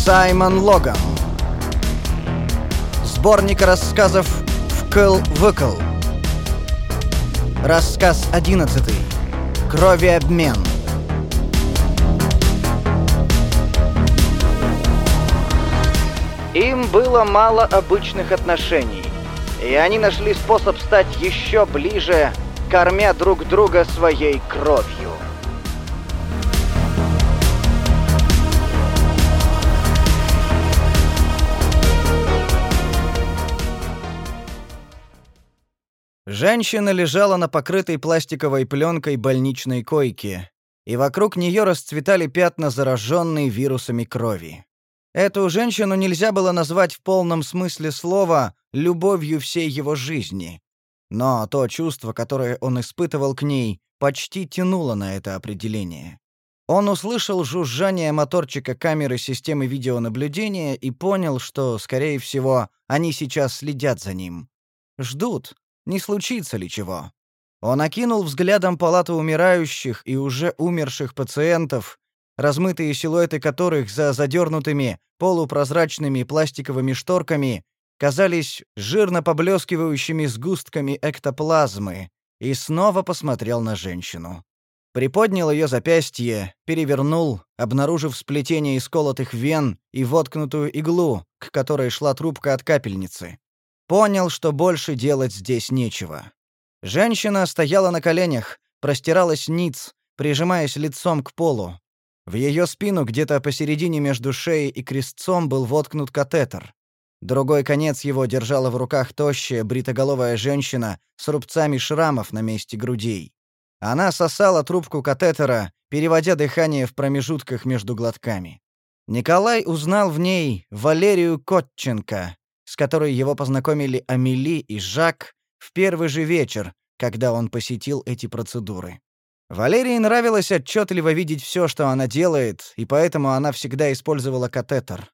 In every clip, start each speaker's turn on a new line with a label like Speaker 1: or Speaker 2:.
Speaker 1: Саймон Логан. Сборник рассказов «Вкл-выкл». Рассказ 11. Кровеобмен. Им было мало обычных отношений, и они нашли способ стать еще ближе, кормя друг друга своей кровью. Женщина лежала на покрытой пластиковой пленкой больничной койке, и вокруг нее расцветали пятна зараженной вирусами крови. Эту женщину нельзя было назвать в полном смысле слова любовью всей его жизни. Но то чувство, которое он испытывал к ней, почти тянуло на это определение. Он услышал жужжание моторчика камеры системы видеонаблюдения и понял, что, скорее всего, они сейчас следят за ним. Ждут, не случится ли чего. Он окинул взглядом палату умирающих и уже умерших пациентов, размытые силуэты которых за задернутыми полупрозрачными пластиковыми шторками казались жирно поблескивающими сгустками эктоплазмы, и снова посмотрел на женщину. Приподнял ее запястье, перевернул, обнаружив сплетение исколотых вен и воткнутую иглу, к которой шла трубка от капельницы. Понял, что больше делать здесь нечего. Женщина стояла на коленях, простиралась ниц, прижимаясь лицом к полу. В ее спину где-то посередине между шеей и крестцом был воткнут катетер. Другой конец его держала в руках тощая бритоголовая женщина с рубцами шрамов на месте грудей. Она сосала трубку катетера, переводя дыхание в промежутках между глотками. Николай узнал в ней Валерию Котченко, с которой его познакомили Амели и Жак в первый же вечер, когда он посетил эти процедуры. Валерии нравилось отчетливо видеть все, что она делает, и поэтому она всегда использовала катетер.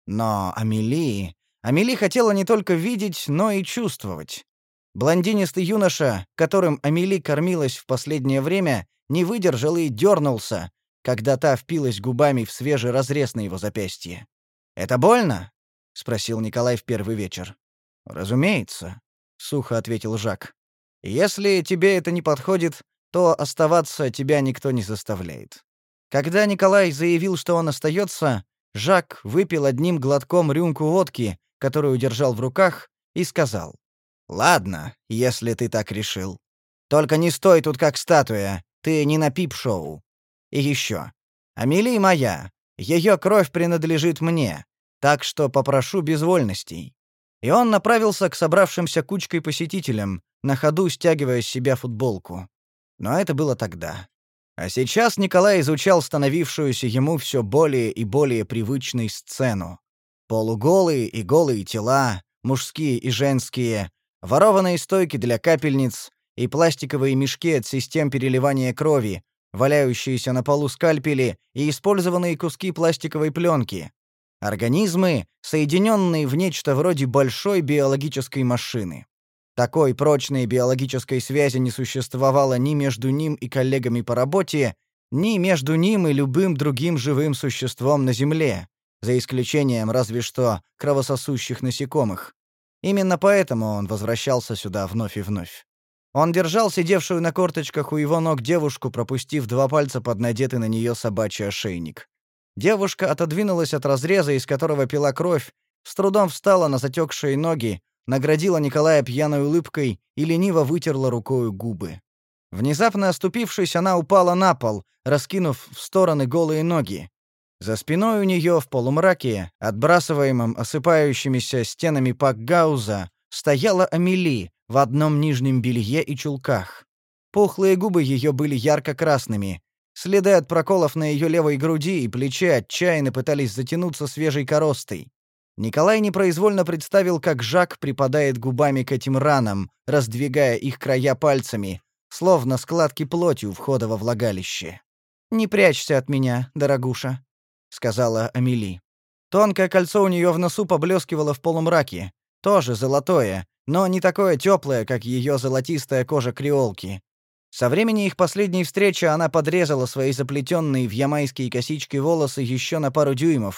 Speaker 1: Но Амели хотела не только видеть, но и чувствовать. Блондинистый юноша, которым Амели кормилась в последнее время, не выдержал и дернулся, когда та впилась губами в свежий разрез на его запястье. «Это больно?» — спросил Николай в первый вечер. «Разумеется», — сухо ответил Жак. «Если тебе это не подходит, то оставаться тебя никто не заставляет». Когда Николай заявил, что он остается, Жак выпил одним глотком рюмку водки, которую держал в руках, и сказал: «Ладно, если ты так решил. Только не стой тут как статуя, ты не на пип-шоу. И еще. Амели моя, ее кровь принадлежит мне, так что попрошу без вольностей». И он направился к собравшимся кучкой посетителям, на ходу стягивая с себя футболку. Но это было тогда. А сейчас Николай изучал становившуюся ему все более и более привычной сцену. Полуголые и голые тела, мужские и женские, ворованные стойки для капельниц и пластиковые мешки от систем переливания крови, валяющиеся на полу скальпели и использованные куски пластиковой пленки. Организмы, соединенные в нечто вроде большой биологической машины. Такой прочной биологической связи не существовало ни между ним и коллегами по работе, ни между ним и любым другим живым существом на Земле, за исключением разве что кровососущих насекомых. Именно поэтому он возвращался сюда вновь и вновь. Он держал сидевшую на корточках у его ног девушку, пропустив 2 пальца под надетый на нее собачий ошейник. Девушка отодвинулась от разреза, из которого пила кровь, с трудом встала на затекшие ноги, наградила Николая пьяной улыбкой и лениво вытерла рукою губы. Внезапно оступившись, она упала на пол, раскинув в стороны голые ноги. За спиной у нее в полумраке, отбрасываемом осыпающимися стенами пакгауза, стояла Амели в одном нижнем белье и чулках. Пухлые губы ее были ярко-красными. Следы от проколов на ее левой груди и плече отчаянно пытались затянуться свежей коростой. Николай непроизвольно представил, как Жак припадает губами к этим ранам, раздвигая их края пальцами, словно складки плоти у входа во влагалище. «Не прячься от меня, дорогуша», — сказала Амели. Тонкое кольцо у нее в носу поблескивало в полумраке, тоже золотое, но не такое теплое, как ее золотистая кожа креолки. Со времени их последней встречи она подрезала свои заплетенные в ямайские косички волосы еще на пару дюймов,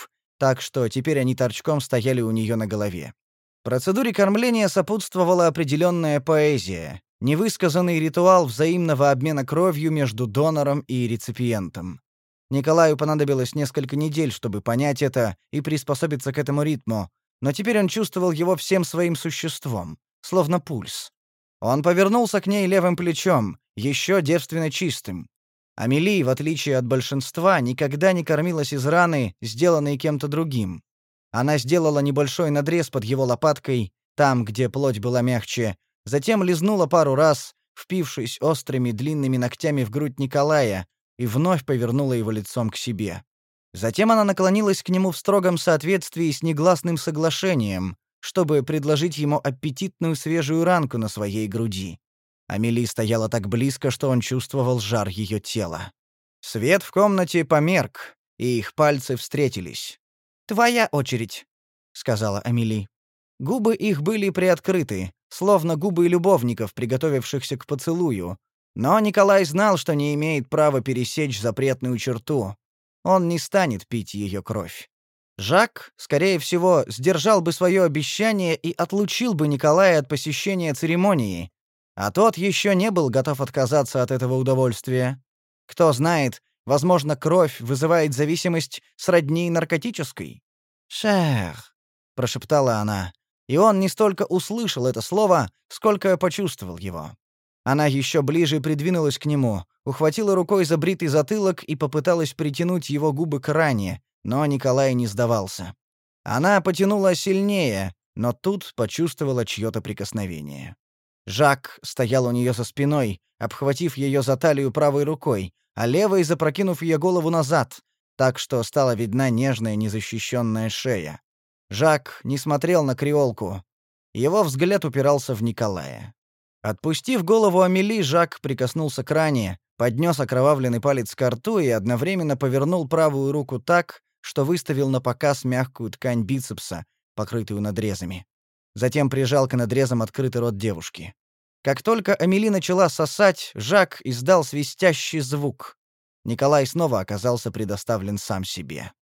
Speaker 1: так что теперь они торчком стояли у нее на голове. Процедуре кормления сопутствовала определенная поэзия, невысказанный ритуал взаимного обмена кровью между донором и реципиентом. Николаю понадобилось несколько недель, чтобы понять это и приспособиться к этому ритму, но теперь он чувствовал его всем своим существом, словно пульс. Он повернулся к ней левым плечом, еще девственно чистым. Амели, в отличие от большинства, никогда не кормилась из раны, сделанной кем-то другим. Она сделала небольшой надрез под его лопаткой, там, где плоть была мягче, затем лизнула пару раз, впившись острыми длинными ногтями в грудь Николая, и вновь повернула его лицом к себе. Затем она наклонилась к нему в строгом соответствии с негласным соглашением, чтобы предложить ему аппетитную свежую ранку на своей груди. Амели стояла так близко, что он чувствовал жар ее тела. Свет в комнате померк, и их пальцы встретились. «Твоя очередь», — сказала Амели. Губы их были приоткрыты, словно губы любовников, приготовившихся к поцелую. Но Николай знал, что не имеет права пересечь запретную черту. Он не станет пить ее кровь. Жак, скорее всего, сдержал бы свое обещание и отлучил бы Николая от посещения церемонии, а тот еще не был готов отказаться от этого удовольствия. Кто знает, возможно, кровь вызывает зависимость сродни наркотической. «Шер», — прошептала она, и он не столько услышал это слово, сколько почувствовал его. Она еще ближе придвинулась к нему, ухватила рукой за бритый затылок и попыталась притянуть его губы к ране, но Николай не сдавался. Она потянула сильнее, но тут почувствовала чьё-то прикосновение. Жак стоял у нее за спиной, обхватив ее за талию правой рукой, а левой запрокинув ее голову назад, так что стала видна нежная незащищенная шея. Жак не смотрел на креолку. Его взгляд упирался в Николая. Отпустив голову Амели, Жак прикоснулся к ране, поднес окровавленный палец к рту и одновременно повернул правую руку так, что выставил на показ мягкую ткань бицепса, покрытую надрезами. Затем прижал к надрезам открытый рот девушки. Как только Амели начала сосать, Жак издал свистящий звук. Николай снова оказался предоставлен сам себе.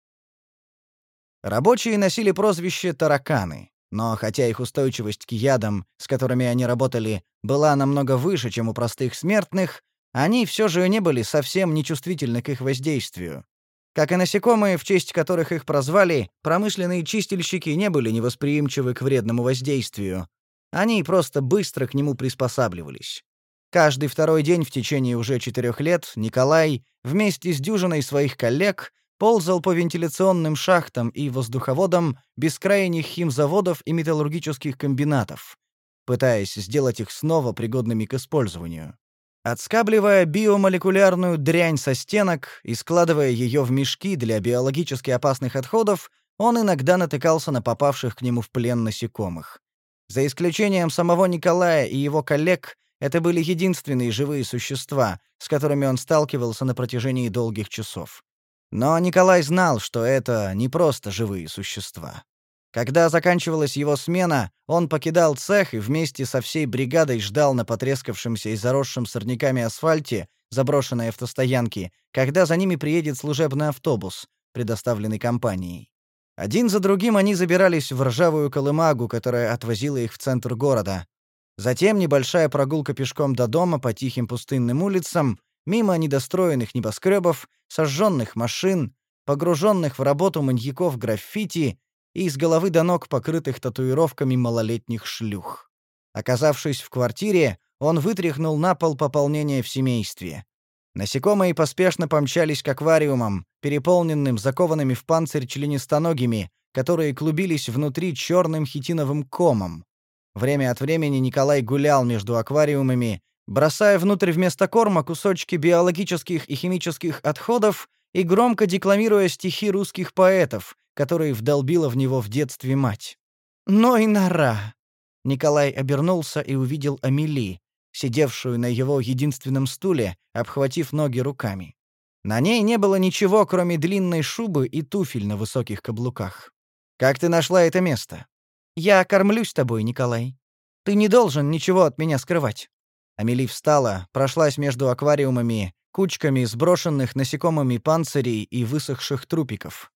Speaker 1: Рабочие носили прозвище «тараканы». Но хотя их устойчивость к ядам, с которыми они работали, была намного выше, чем у простых смертных, они все же не были совсем нечувствительны к их воздействию. Как и насекомые, в честь которых их прозвали, промышленные чистильщики не были невосприимчивы к вредному воздействию. Они просто быстро к нему приспосабливались. Каждый второй день в течение уже 4 лет Николай, вместе с дюжиной своих коллег, ползал по вентиляционным шахтам и воздуховодам бескрайних химзаводов и металлургических комбинатов, пытаясь сделать их снова пригодными к использованию. Отскабливая биомолекулярную дрянь со стенок и складывая ее в мешки для биологически опасных отходов, он иногда натыкался на попавших к нему в плен насекомых. За исключением самого Николая и его коллег, это были единственные живые существа, с которыми он сталкивался на протяжении долгих часов. Но Николай знал, что это не просто живые существа. Когда заканчивалась его смена, он покидал цех и вместе со всей бригадой ждал на потрескавшемся и заросшем сорняками асфальте заброшенной автостоянки, когда за ними приедет служебный автобус, предоставленный компанией. Один за другим они забирались в ржавую колымагу, которая отвозила их в центр города. Затем небольшая прогулка пешком до дома по тихим пустынным улицам, мимо недостроенных небоскребов, сожженных машин, погруженных в работу маньяков граффити и с головы до ног покрытых татуировками малолетних шлюх. Оказавшись в квартире, он вытряхнул на пол пополнение в семействе. Насекомые поспешно помчались к аквариумам, переполненным закованными в панцирь членистоногими, которые клубились внутри черным хитиновым комом. Время от времени Николай гулял между аквариумами, бросая внутрь вместо корма кусочки биологических и химических отходов и громко декламируя стихи русских поэтов, которые вдолбила в него в детстве мать. «Но и нора!» Николай обернулся и увидел Амели, сидевшую на его единственном стуле, обхватив ноги руками. На ней не было ничего, кроме длинной шубы и туфель на высоких каблуках. «Как ты нашла это место?» «Я кормлюсь тобой, Николай. Ты не должен ничего от меня скрывать». Амели встала, прошлась между аквариумами, кучками сброшенных насекомыми панцирей и высохших трупиков.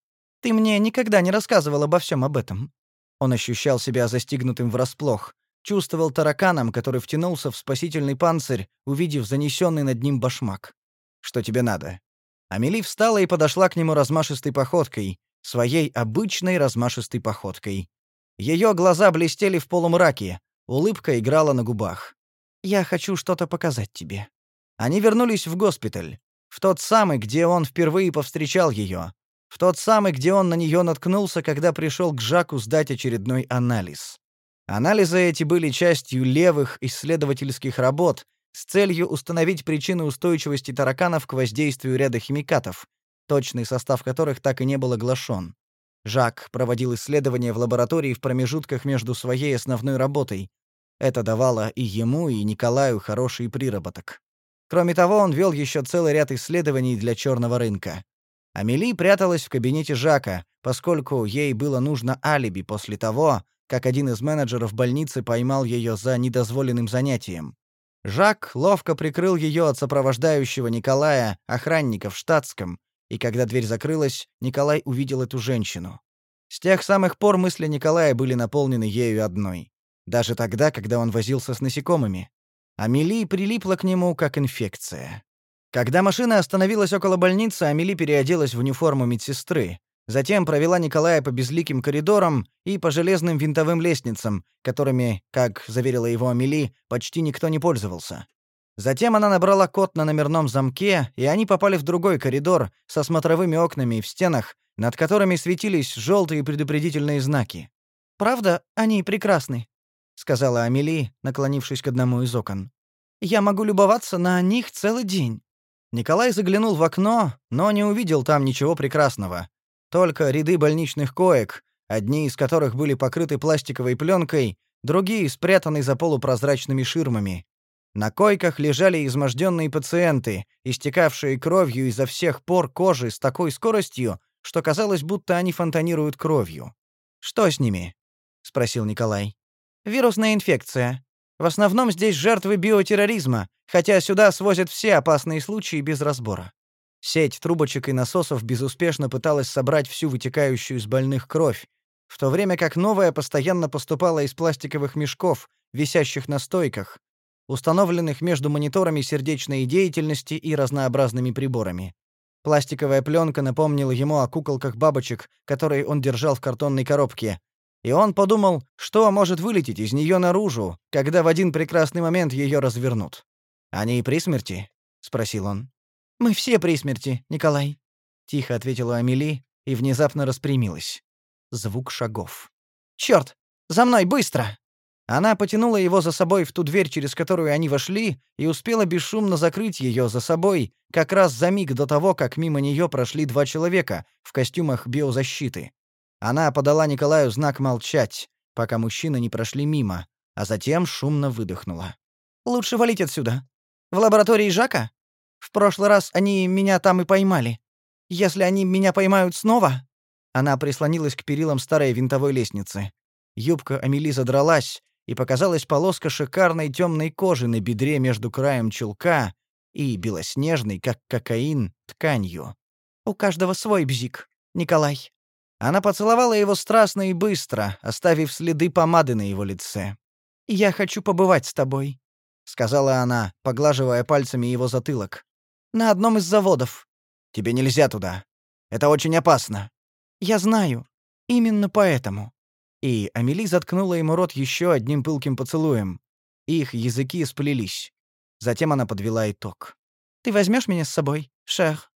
Speaker 1: Ты мне никогда не рассказывал обо всем об этом». Он ощущал себя застигнутым врасплох, чувствовал тараканом, который втянулся в спасительный панцирь, увидев занесенный над ним башмак. «Что тебе надо?» Амели встала и подошла к нему размашистой походкой, своей обычной размашистой походкой. Ее глаза блестели в полумраке, улыбка играла на губах. «Я хочу что-то показать тебе». Они вернулись в госпиталь, в тот самый, где он впервые повстречал ее, в тот самый, где он на нее наткнулся, когда пришел к Жаку сдать очередной анализ. Анализы эти были частью левых исследовательских работ с целью установить причины устойчивости тараканов к воздействию ряда химикатов, точный состав которых так и не был оглашен. Жак проводил исследования в лаборатории в промежутках между своей основной работой. Это давало и ему, и Николаю хороший приработок. Кроме того, он вел еще целый ряд исследований для черного рынка. Амели пряталась в кабинете Жака, поскольку ей было нужно алиби после того, как один из менеджеров больницы поймал ее за недозволенным занятием. Жак ловко прикрыл ее от сопровождающего Николая охранника в штатском, и когда дверь закрылась, Николай увидел эту женщину. С тех самых пор мысли Николая были наполнены ею одной. Даже тогда, когда он возился с насекомыми. Амели прилипла к нему, как инфекция. Когда машина остановилась около больницы, Амели переоделась в униформу медсестры. Затем провела Николая по безликим коридорам и по железным винтовым лестницам, которыми, как заверила его Амели, почти никто не пользовался. Затем она набрала код на номерном замке, и они попали в другой коридор со смотровыми окнами в стенах, над которыми светились желтые предупредительные знаки. «Правда, они прекрасны», — сказала Амели, наклонившись к одному из окон. «Я могу любоваться на них целый день». Николай заглянул в окно, но не увидел там ничего прекрасного. Только ряды больничных коек, одни из которых были покрыты пластиковой пленкой, другие спрятаны за полупрозрачными ширмами. На койках лежали изможденные пациенты, истекавшие кровью изо всех пор кожи с такой скоростью, что казалось, будто они фонтанируют кровью. «Что с ними?» — спросил Николай. «Вирусная инфекция. В основном здесь жертвы биотерроризма, хотя сюда свозят все опасные случаи без разбора». Сеть трубочек и насосов безуспешно пыталась собрать всю вытекающую из больных кровь, в то время как новая постоянно поступала из пластиковых мешков, висящих на стойках, установленных между мониторами сердечной деятельности и разнообразными приборами. Пластиковая пленка напомнила ему о куколках бабочек, которые он держал в картонной коробке, и он подумал, что может вылететь из нее наружу, когда в один прекрасный момент ее развернут. «Они при смерти?» — спросил он. «Мы все при смерти, Николай», — тихо ответила Амели и внезапно распрямилась. Звук шагов. «Чёрт! За мной, быстро!» Она потянула его за собой в ту дверь, через которую они вошли, и успела бесшумно закрыть ее за собой, как раз за миг до того, как мимо нее прошли два человека в костюмах биозащиты. Она подала Николаю знак молчать, пока мужчины не прошли мимо, а затем шумно выдохнула. «Лучше валить отсюда. В лаборатории Жака? В прошлый раз они меня там и поймали. Если они меня поймают снова...» Она прислонилась к перилам старой винтовой лестницы. Юбка Амели задралась, и показалась полоска шикарной темной кожи на бедре между краем чулка и белоснежной, как кокаин, тканью. «У каждого свой бзик, Николай». Она поцеловала его страстно и быстро, оставив следы помады на его лице. «Я хочу побывать с тобой», — сказала она, поглаживая пальцами его затылок. «На одном из заводов». «Тебе нельзя туда. Это очень опасно». «Я знаю. Именно поэтому». И Амели заткнула ему рот еще одним пылким поцелуем. Их языки сплелись. Затем она подвела итог. «Ты возьмешь меня с собой, шер?»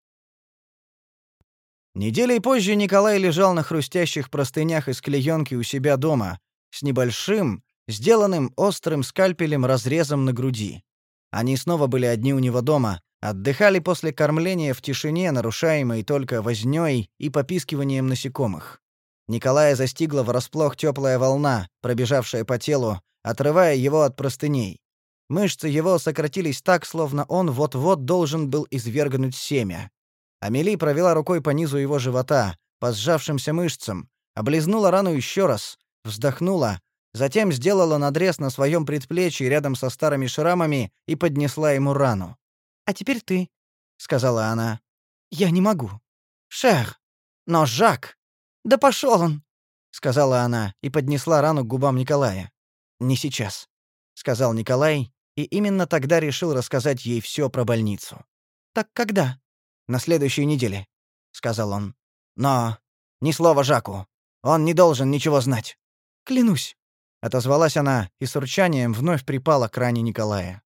Speaker 1: Неделей позже Николай лежал на хрустящих простынях из клеенки у себя дома, с небольшим, сделанным острым скальпелем разрезом на груди. Они снова были одни у него дома, отдыхали после кормления в тишине, нарушаемой только вознёй и попискиванием насекомых. Николая застигла врасплох теплая волна, пробежавшая по телу, отрывая его от простыней. Мышцы его сократились так, словно он вот-вот должен был извергнуть семя. Амели провела рукой по низу его живота, по сжавшимся мышцам, облизнула рану еще раз, вздохнула, затем сделала надрез на своем предплечье рядом со старыми шрамами и поднесла ему рану. «А теперь ты», — сказала она. «Я не могу». «Шер, но Жак». «Да пошел он!» — сказала она и поднесла рану к губам Николая. «Не сейчас», — сказал Николай, и именно тогда решил рассказать ей все про больницу. «Так когда?» «На следующей неделе», — сказал он. «Но ни слова Жаку. Он не должен ничего знать». «Клянусь», — отозвалась она и с урчанием вновь припала к ране Николая.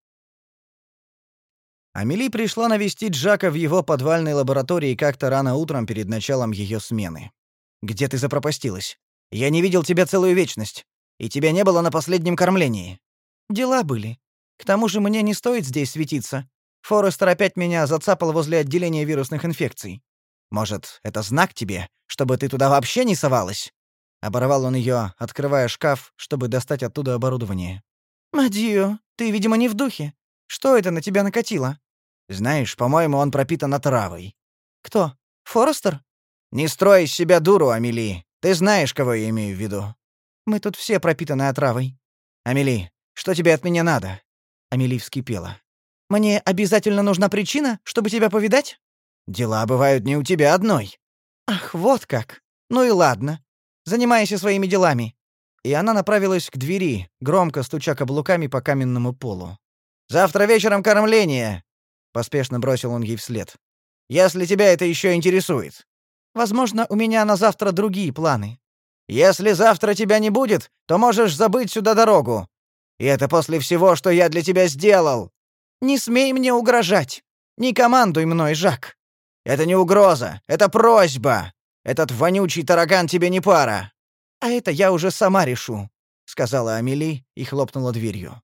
Speaker 1: Амели пришла навестить Жака в его подвальной лаборатории как-то рано утром перед началом ее смены. «Где ты запропастилась? Я не видел тебя целую вечность. И тебя не было на последнем кормлении». «Дела были. К тому же мне не стоит здесь светиться. Форестер опять меня зацапал возле отделения вирусных инфекций. Может, это знак тебе, чтобы ты туда вообще не совалась?» Оборвал он ее, открывая шкаф, чтобы достать оттуда оборудование. «Мадио, ты, видимо, не в духе. Что это на тебя накатило?» «Знаешь, по-моему, он пропитан отравой». «Кто? Форестер?» «Не строй из себя дуру, Амели. Ты знаешь, кого я имею в виду». «Мы тут все пропитаны отравой». «Амели, что тебе от меня надо?» Амели вскипела. «Мне обязательно нужна причина, чтобы тебя повидать?» «Дела бывают не у тебя одной». «Ах, вот как. Ну и ладно. Занимайся своими делами». И она направилась к двери, громко стуча каблуками по каменному полу. «Завтра вечером кормление», — поспешно бросил он ей вслед. «Если тебя это еще интересует». «Возможно, у меня на завтра другие планы». «Если завтра тебя не будет, то можешь забыть сюда дорогу. И это после всего, что я для тебя сделал». «Не смей мне угрожать. Не командуй мной, Жак». «Это не угроза, это просьба. Этот вонючий таракан тебе не пара». «А это я уже сама решу», — сказала Амели и хлопнула дверью.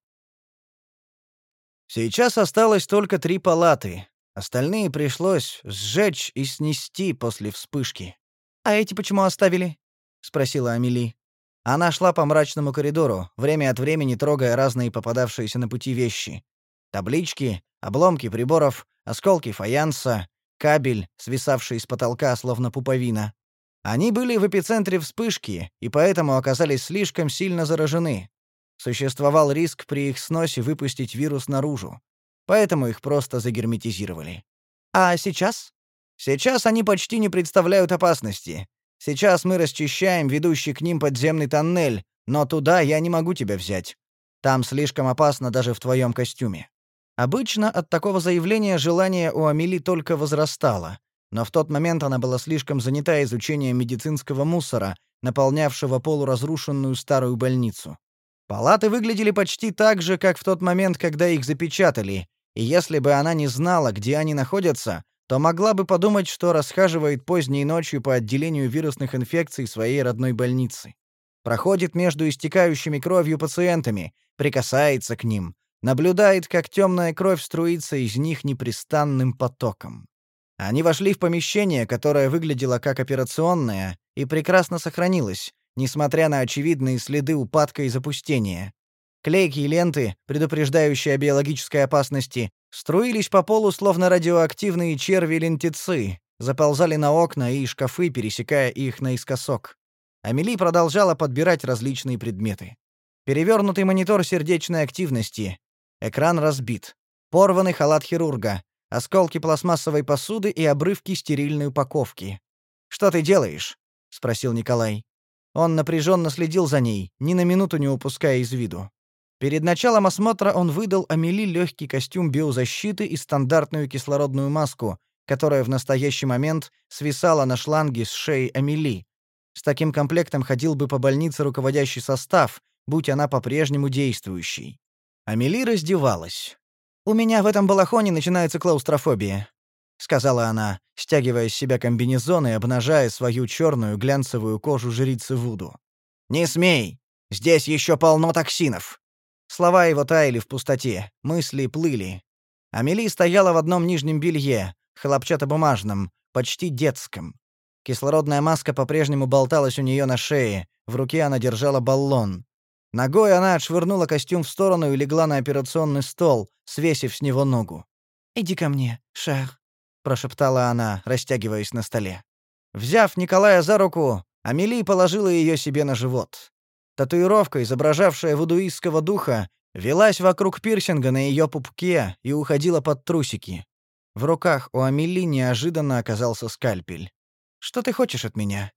Speaker 1: Сейчас осталось только 3 палаты. Остальные пришлось сжечь и снести после вспышки. «А эти почему оставили?» — спросила Амели. Она шла по мрачному коридору, время от времени трогая разные попадавшиеся на пути вещи. Таблички, обломки приборов, осколки фаянса, кабель, свисавший с потолка, словно пуповина. Они были в эпицентре вспышки и поэтому оказались слишком сильно заражены. Существовал риск при их сносе выпустить вирус наружу. Поэтому их просто загерметизировали. А сейчас? Сейчас они почти не представляют опасности. Сейчас мы расчищаем ведущий к ним подземный тоннель, но туда я не могу тебя взять. Там слишком опасно даже в твоем костюме. Обычно от такого заявления желание у Амели только возрастало, но в тот момент она была слишком занята изучением медицинского мусора, наполнявшего полуразрушенную старую больницу. Палаты выглядели почти так же, как в тот момент, когда их запечатали, и если бы она не знала, где они находятся, то могла бы подумать, что расхаживает поздней ночью по отделению вирусных инфекций своей родной больницы. Проходит между истекающими кровью пациентами, прикасается к ним, наблюдает, как темная кровь струится из них непрестанным потоком. Они вошли в помещение, которое выглядело как операционное, и прекрасно сохранилось, несмотря на очевидные следы упадка и запустения. Клейкие ленты, предупреждающие о биологической опасности, струились по полу, словно радиоактивные черви-лентицы, заползали на окна и шкафы, пересекая их наискосок. Амели продолжала подбирать различные предметы. Перевернутый монитор сердечной активности, экран разбит, порванный халат хирурга, осколки пластмассовой посуды и обрывки стерильной упаковки. «Что ты делаешь?» — спросил Николай. Он напряженно следил за ней, ни на минуту не упуская из виду. Перед началом осмотра он выдал Амели легкий костюм биозащиты и стандартную кислородную маску, которая в настоящий момент свисала на шланге с шеи Амели. С таким комплектом ходил бы по больнице руководящий состав, будь она по-прежнему действующей. Амели раздевалась. «У меня в этом балахоне начинается клаустрофобия», — сказала она, стягивая с себя комбинезон и обнажая свою черную глянцевую кожу жрицы Вуду. «Не смей! Здесь еще полно токсинов!» Слова его таяли в пустоте, мысли плыли. Амели стояла в одном нижнем белье, хлопчатобумажном, почти детском. Кислородная маска по-прежнему болталась у нее на шее, в руке она держала баллон. Ногой она отшвырнула костюм в сторону и легла на операционный стол, свесив с него ногу. «Иди ко мне, Шер», — прошептала она, растягиваясь на столе. Взяв Николая за руку, Амели положила ее себе на живот. Татуировка, изображавшая вудуистского духа, велась вокруг пирсинга на ее пупке и уходила под трусики. В руках у Амели неожиданно оказался скальпель. «Что ты хочешь от меня?» —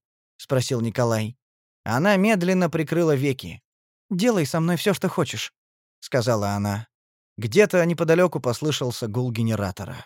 Speaker 1: спросил Николай. Она медленно прикрыла веки. «Делай со мной все, что хочешь», — сказала она. Где-то неподалеку послышался гул генератора.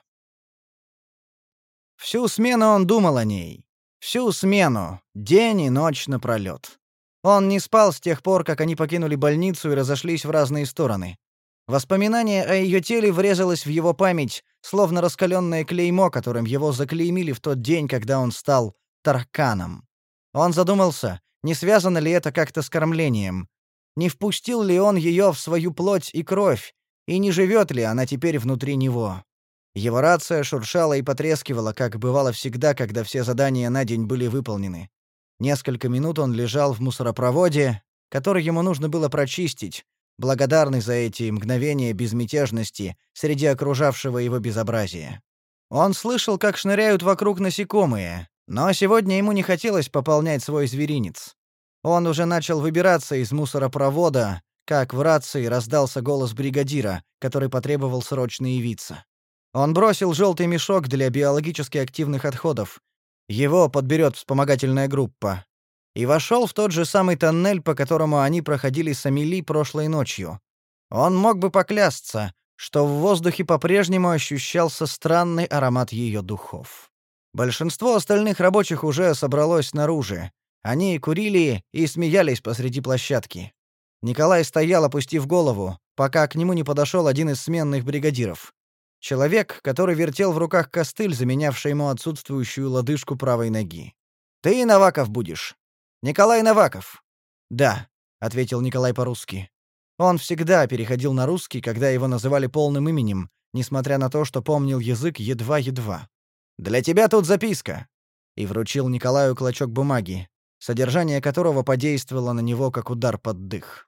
Speaker 1: Всю смену он думал о ней. Всю смену, день и ночь напролёт. Он не спал с тех пор, как они покинули больницу и разошлись в разные стороны. Воспоминание о ее теле врезалось в его память, словно раскаленное клеймо, которым его заклеймили в тот день, когда он стал тараканом. Он задумался, не связано ли это как-то с кормлением. Не впустил ли он ее в свою плоть и кровь, и не живет ли она теперь внутри него. Его рация шуршала и потрескивала, как бывало всегда, когда все задания на день были выполнены. Несколько минут он лежал в мусоропроводе, который ему нужно было прочистить, благодарный за эти мгновения безмятежности среди окружавшего его безобразия. Он слышал, как шныряют вокруг насекомые, но сегодня ему не хотелось пополнять свой зверинец. Он уже начал выбираться из мусоропровода, как в рации раздался голос бригадира, который потребовал срочно явиться. Он бросил желтый мешок для биологически активных отходов. Его подберет вспомогательная группа. И вошел в тот же самый тоннель, по которому они проходили с Амели прошлой ночью. Он мог бы поклясться, что в воздухе по-прежнему ощущался странный аромат ее духов. Большинство остальных рабочих уже собралось снаружи. Они курили и смеялись посреди площадки. Николай стоял, опустив голову, пока к нему не подошел один из сменных бригадиров. Человек, который вертел в руках костыль, заменявший ему отсутствующую лодыжку правой ноги. «Ты Новаков будешь?» «Николай Новаков». «Да», — ответил Николай по-русски. Он всегда переходил на русский, когда его называли полным именем, несмотря на то, что помнил язык едва-едва. «Для тебя тут записка», — и вручил Николаю клочок бумаги, содержание которого подействовало на него как удар под дых.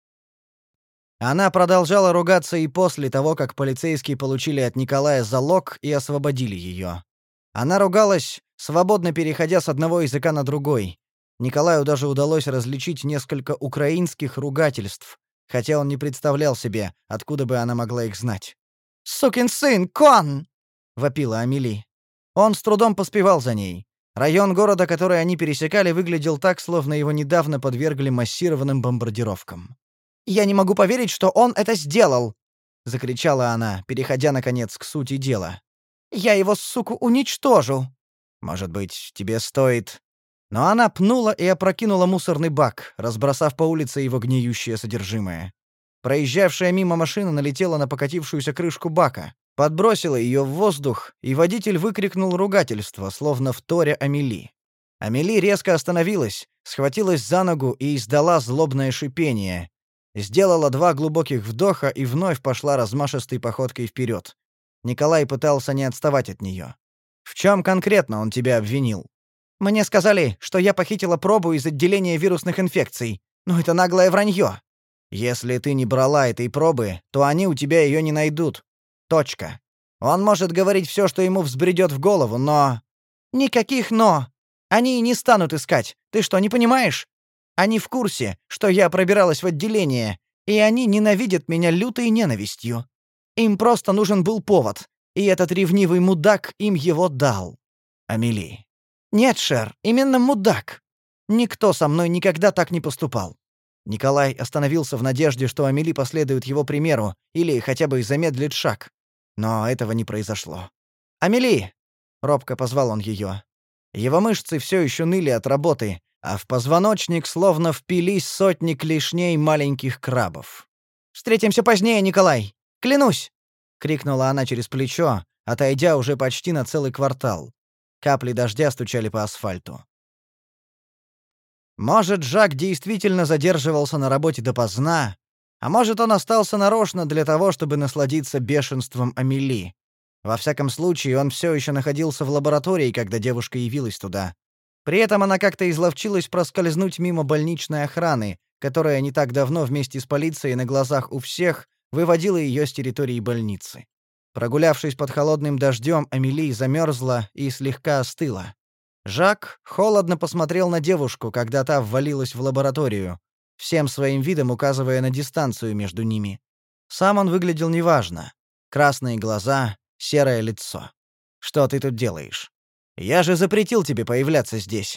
Speaker 1: Она продолжала ругаться и после того, как полицейские получили от Николая залог и освободили ее. Она ругалась, свободно переходя с одного языка на другой. Николаю даже удалось различить несколько украинских ругательств, хотя он не представлял себе, откуда бы она могла их знать. «Сукин сын, кон!» — вопила Амели. Он с трудом поспевал за ней. Район города, который они пересекали, выглядел так, словно его недавно подвергли массированным бомбардировкам. «Я не могу поверить, что он это сделал!» — закричала она, переходя, наконец, к сути дела. «Я его, суку, уничтожу!» «Может быть, тебе стоит...» Но она пнула и опрокинула мусорный бак, разбросав по улице его гниющее содержимое. Проезжавшая мимо машина налетела на покатившуюся крышку бака, подбросила ее в воздух, и водитель выкрикнул ругательство, словно вторя Амели. Амели резко остановилась, схватилась за ногу и издала злобное шипение. Сделала 2 глубоких вдоха и вновь пошла размашистой походкой вперед. Николай пытался не отставать от нее. «В чем конкретно он тебя обвинил?» «Мне сказали, что я похитила пробу из отделения вирусных инфекций. Но это наглое вранье. Если ты не брала этой пробы, то они у тебя ее не найдут. Точка. Он может говорить все, что ему взбредет в голову, но...» «Никаких «но». Они и не станут искать. Ты что, не понимаешь? Они в курсе, что я пробиралась в отделение, и они ненавидят меня лютой ненавистью. Им просто нужен был повод, и этот ревнивый мудак им его дал. Амели. Нет, Шер, именно мудак. Никто со мной никогда так не поступал. Николай остановился в надежде, что Амели последует его примеру или хотя бы замедлит шаг. Но этого не произошло. «Амели!» — робко позвал он ее. Его мышцы все еще ныли от работы, а в позвоночник словно впились сотни клешней маленьких крабов. «Встретимся позднее, Николай! Клянусь!» — крикнула она через плечо, отойдя уже почти на целый квартал. Капли дождя стучали по асфальту. Может, Жак действительно задерживался на работе допоздна, а может, он остался нарочно для того, чтобы насладиться бешенством Амели. Во всяком случае, он все еще находился в лаборатории, когда девушка явилась туда. При этом она как-то изловчилась проскользнуть мимо больничной охраны, которая не так давно вместе с полицией на глазах у всех выводила ее с территории больницы. Прогулявшись под холодным дождем, Амели замерзла и слегка остыла. Жак холодно посмотрел на девушку, когда та ввалилась в лабораторию, всем своим видом указывая на дистанцию между ними. Сам он выглядел неважно. Красные глаза, серое лицо. «Что ты тут делаешь? Я же запретил тебе появляться здесь.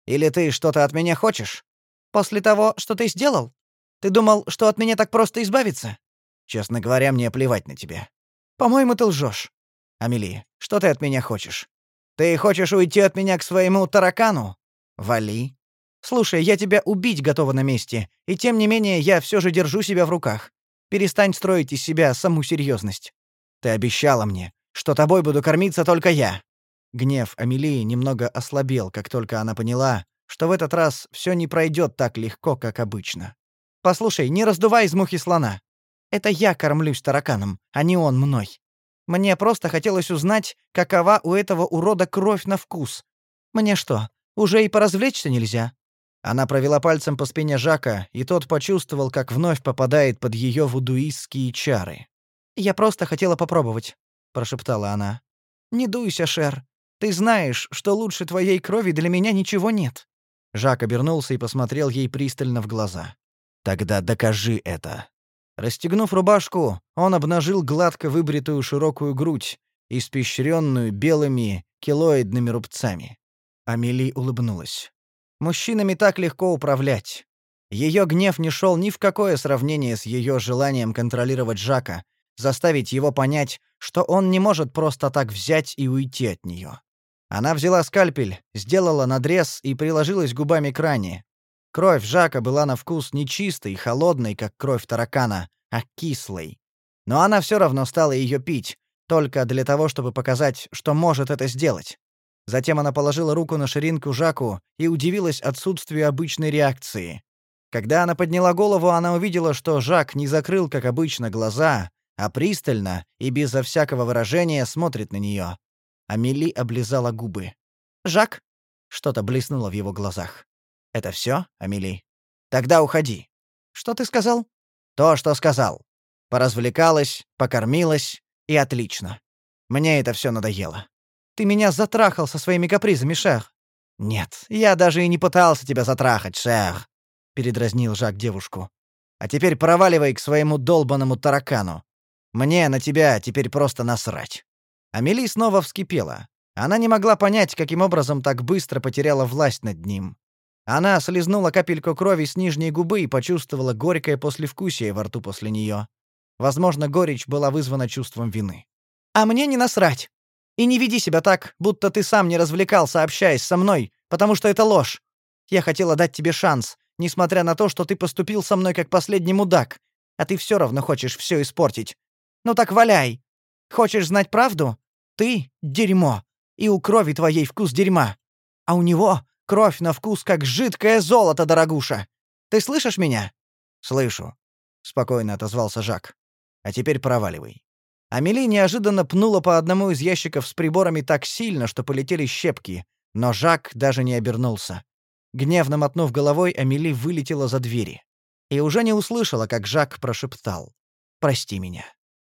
Speaker 1: Или ты что-то от меня хочешь? После того, что ты сделал? Ты думал, что от меня так просто избавиться? Честно говоря, мне плевать на тебя. По-моему, ты лжешь. Амели, что ты от меня хочешь? Ты хочешь уйти от меня к своему таракану? Вали. Слушай, я тебя убить готова на месте, и тем не менее я все же держу себя в руках. Перестань строить из себя саму серьезность. Ты обещала мне, что тобой буду кормиться только я. Гнев Амелии немного ослабел, как только она поняла, что в этот раз все не пройдет так легко, как обычно. Послушай, не раздувай из мухи слона. Это я кормлюсь тараканом, а не он мной. Мне просто хотелось узнать, какова у этого урода кровь на вкус. Мне что, уже и поразвлечься нельзя? Она провела пальцем по спине Жака, и тот почувствовал, как вновь попадает под ее вудуистские чары. «Я просто хотела попробовать», — прошептала она. «Не дуйся, Шер. Ты знаешь, что лучше твоей крови для меня ничего нет». Жак обернулся и посмотрел ей пристально в глаза. «Тогда докажи это». Расстегнув рубашку, он обнажил гладко выбритую широкую грудь, испещренную белыми килоидными рубцами. Амели улыбнулась. Мужчинами так легко управлять. Ее гнев не шел ни в какое сравнение с ее желанием контролировать Жака, заставить его понять, что он не может просто так взять и уйти от нее. Она взяла скальпель, сделала надрез и приложилась губами к ране. Кровь Жака была на вкус не чистой и холодной, как кровь таракана, а кислой. Но она все равно стала ее пить, только для того, чтобы показать, что может это сделать. Затем она положила руку на ширинку Жаку и удивилась отсутствию обычной реакции. Когда она подняла голову, она увидела, что Жак не закрыл, как обычно, глаза, а пристально и безо всякого выражения смотрит на нее. Амели облизала губы. «Жак?» Что-то блеснуло в его глазах. «Это все, Амели? Тогда уходи». «Что ты сказал?» «То, что сказал. Поразвлекалась, покормилась, и отлично. Мне это все надоело». «Ты меня затрахал со своими капризами, Шер». «Нет, я даже и не пытался тебя затрахать, Шер», — передразнил Жак девушку. «А теперь проваливай к своему долбанному таракану. Мне на тебя теперь просто насрать». Амели снова вскипела. Она не могла понять, каким образом так быстро потеряла власть над ним. Она слизнула капельку крови с нижней губы и почувствовала горькое послевкусие во рту после нее. Возможно, горечь была вызвана чувством вины. «А мне не насрать. И не веди себя так, будто ты сам не развлекался, общаясь со мной, потому что это ложь. Я хотела дать тебе шанс, несмотря на то, что ты поступил со мной как последний мудак, а ты все равно хочешь все испортить. Ну так валяй. Хочешь знать правду? Ты — дерьмо, и у крови твоей вкус дерьма. А у него кровь на вкус как жидкое золото, дорогуша. Ты слышишь меня?» «Слышу», — спокойно отозвался Жак. «А теперь проваливай». Амели неожиданно пнула по одному из ящиков с приборами так сильно, что полетели щепки, но Жак даже не обернулся. Гневно мотнув головой, Амели вылетела за двери. И уже не услышала, как Жак прошептал: «Прости меня».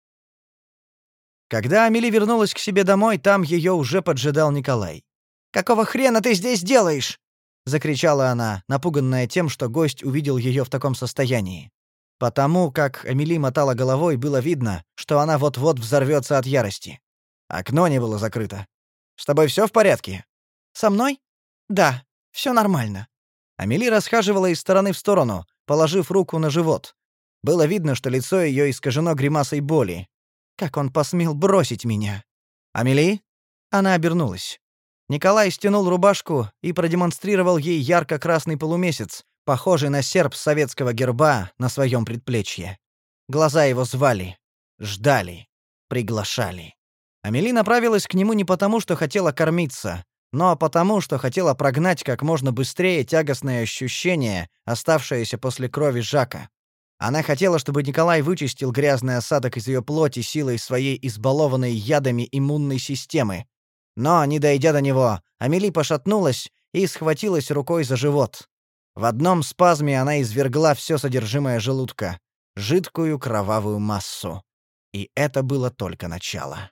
Speaker 1: Когда Амели вернулась к себе домой, там ее уже поджидал Николай. «Какого хрена ты здесь делаешь?» — закричала она, напуганная тем, что гость увидел ее в таком состоянии. Потому как Амели мотала головой, было видно, что она вот-вот взорвется от ярости. Окно не было закрыто. «С тобой все в порядке?» «Со мной? Да, все нормально». Амели расхаживала из стороны в сторону, положив руку на живот. Было видно, что лицо ее искажено гримасой боли. «Как он посмел бросить меня?» «Амели?» Она обернулась. Николай стянул рубашку и продемонстрировал ей ярко-красный полумесяц, похожий на серп советского герба на своем предплечье. Глаза его звали, ждали, приглашали. Амели направилась к нему не потому, что хотела кормиться, но потому, что хотела прогнать как можно быстрее тягостное ощущение, оставшееся после крови Жака. Она хотела, чтобы Николай вычистил грязный осадок из ее плоти силой своей избалованной ядами иммунной системы. Но, не дойдя до него, Амели пошатнулась и схватилась рукой за живот. В одном спазме она извергла все содержимое желудка, жидкую кровавую массу. И это было только начало.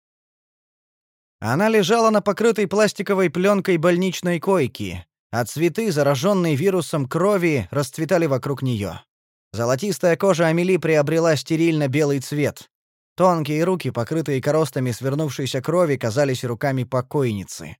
Speaker 1: Она лежала на покрытой пластиковой пленкой больничной койке, а цветы, зараженные вирусом крови, расцветали вокруг нее. Золотистая кожа Амели приобрела стерильно-белый цвет. Тонкие руки, покрытые коростами свернувшейся крови, казались руками покойницы.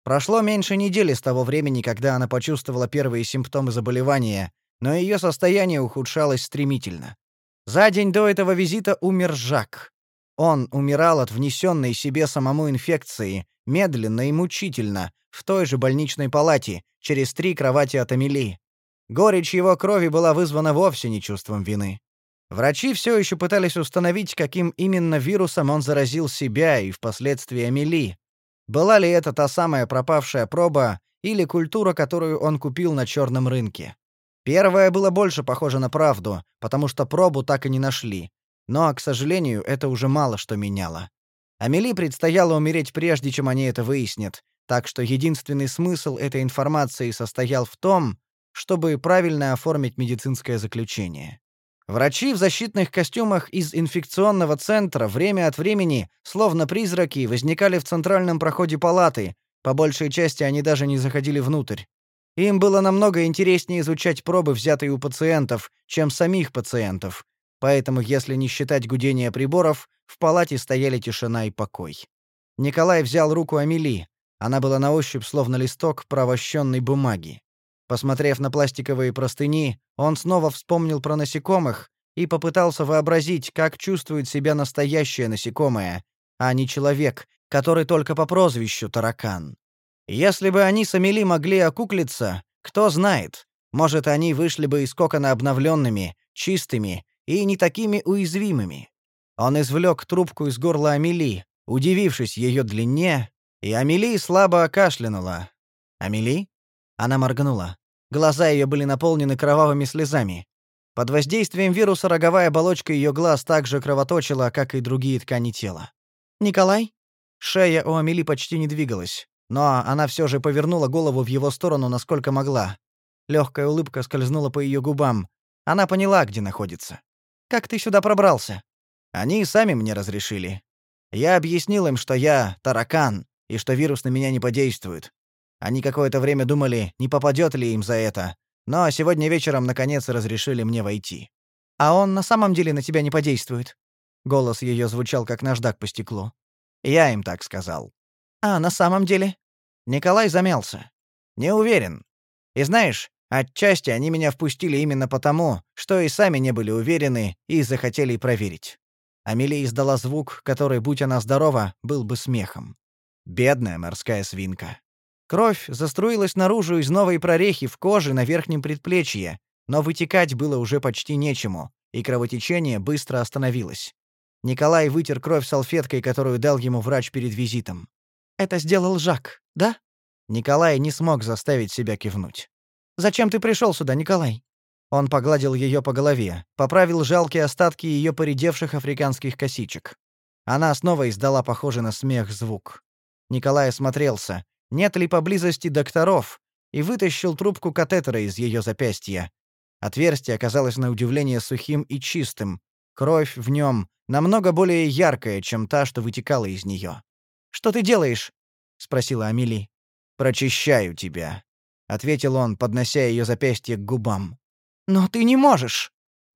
Speaker 1: Прошло меньше недели с того времени, когда она почувствовала первые симптомы заболевания, но ее состояние ухудшалось стремительно. За день до этого визита умер Жак. Он умирал от внесенной себе самому инфекции, медленно и мучительно, в той же больничной палате, через 3 кровати от Амели. Горечь его крови была вызвана вовсе не чувством вины. Врачи все еще пытались установить, каким именно вирусом он заразил себя и впоследствии Амели. Была ли это та самая пропавшая проба или культура, которую он купил на черном рынке? Первое было больше похоже на правду, потому что пробу так и не нашли. Но, к сожалению, это уже мало что меняло. Амели предстояло умереть прежде, чем они это выяснят, так что единственный смысл этой информации состоял в том, чтобы правильно оформить медицинское заключение. Врачи в защитных костюмах из инфекционного центра время от времени, словно призраки, возникали в центральном проходе палаты. По большей части они даже не заходили внутрь. Им было намного интереснее изучать пробы, взятые у пациентов, чем самих пациентов. Поэтому, если не считать гудения приборов, в палате стояли тишина и покой. Николай взял руку Амели. Она была на ощупь словно листок провощенной бумаги. Посмотрев на пластиковые простыни, он снова вспомнил про насекомых и попытался вообразить, как чувствует себя настоящее насекомое, а не человек, который только по прозвищу таракан. Если бы они с Амели могли окуклиться, кто знает, может, они вышли бы из кокона обновленными, чистыми и не такими уязвимыми. Он извлек трубку из горла Амели, удивившись ее длине, и Амели слабо кашлянула. «Амели?» Она моргнула. Глаза ее были наполнены кровавыми слезами. Под воздействием вируса роговая оболочка ее глаз так же кровоточила, как и другие ткани тела. «Николай?» Шея у Амели почти не двигалась, но она все же повернула голову в его сторону, насколько могла. Легкая улыбка скользнула по ее губам. Она поняла, где находится. «Как ты сюда пробрался?» «Они сами мне разрешили. Я объяснил им, что я таракан, и что вирус на меня не подействует. Они какое-то время думали, не попадет ли им за это, но сегодня вечером наконец разрешили мне войти». «А он на самом деле на тебя не подействует?» Голос ее звучал, как наждак по стеклу. «Я им так сказал». «А на самом деле?» Николай замялся. «Не уверен. И знаешь, отчасти они меня впустили именно потому, что и сами не были уверены и захотели проверить». Амели издала звук, который, будь она здорова, был бы смехом. Бедная морская свинка. Кровь заструилась наружу из новой прорехи в коже на верхнем предплечье, но вытекать было уже почти нечему, и кровотечение быстро остановилось. Николай вытер кровь салфеткой, которую дал ему врач перед визитом. «Это сделал Жак, да?» Николай не смог заставить себя кивнуть. «Зачем ты пришел сюда, Николай?» Он погладил ее по голове, поправил жалкие остатки ее поредевших африканских косичек. Она снова издала похожий на смех звук. Николай осмотрелся, нет ли поблизости докторов, и вытащил трубку катетера из ее запястья. Отверстие оказалось на удивление сухим и чистым. Кровь в нем намного более яркая, чем та, что вытекала из нее. «Что ты делаешь?» — спросила Амели. «Прочищаю тебя», — ответил он, поднося ее запястье к губам. «Но ты не можешь!»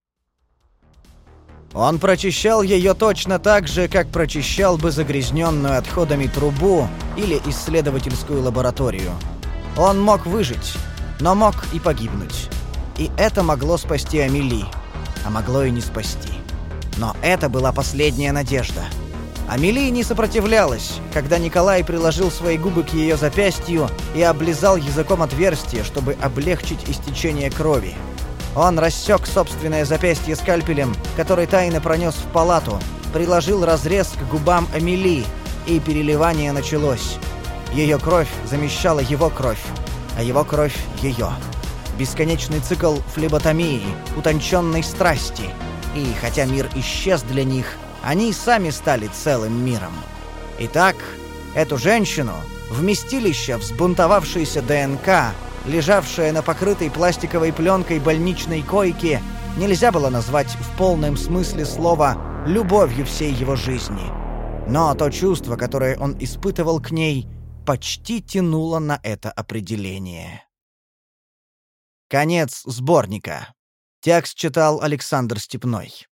Speaker 1: Он прочищал ее точно так же, как прочищал бы загрязненную отходами трубу или исследовательскую лабораторию. Он мог выжить, но мог и погибнуть. И это могло спасти Амели, а могло и не спасти. Но это была последняя надежда. Амели не сопротивлялась, когда Николай приложил свои губы к ее запястью и облизал языком отверстие, чтобы облегчить истечение крови. Он рассек собственное запястье скальпелем, который тайно пронес в палату, приложил разрез к губам Амели, и переливание началось. Ее кровь замещала его кровь, а его кровь — ее. Бесконечный цикл флеботомии, утонченной страсти. И хотя мир исчез для них, они сами стали целым миром. Итак, эту женщину, вместилище взбунтовавшейся ДНК, лежавшая на покрытой пластиковой пленкой больничной койке, нельзя было назвать в полном смысле слова любовью всей его жизни. Но то чувство, которое он испытывал к ней, почти тянуло на это определение. Конец сборника. Текст читал Александр Степной.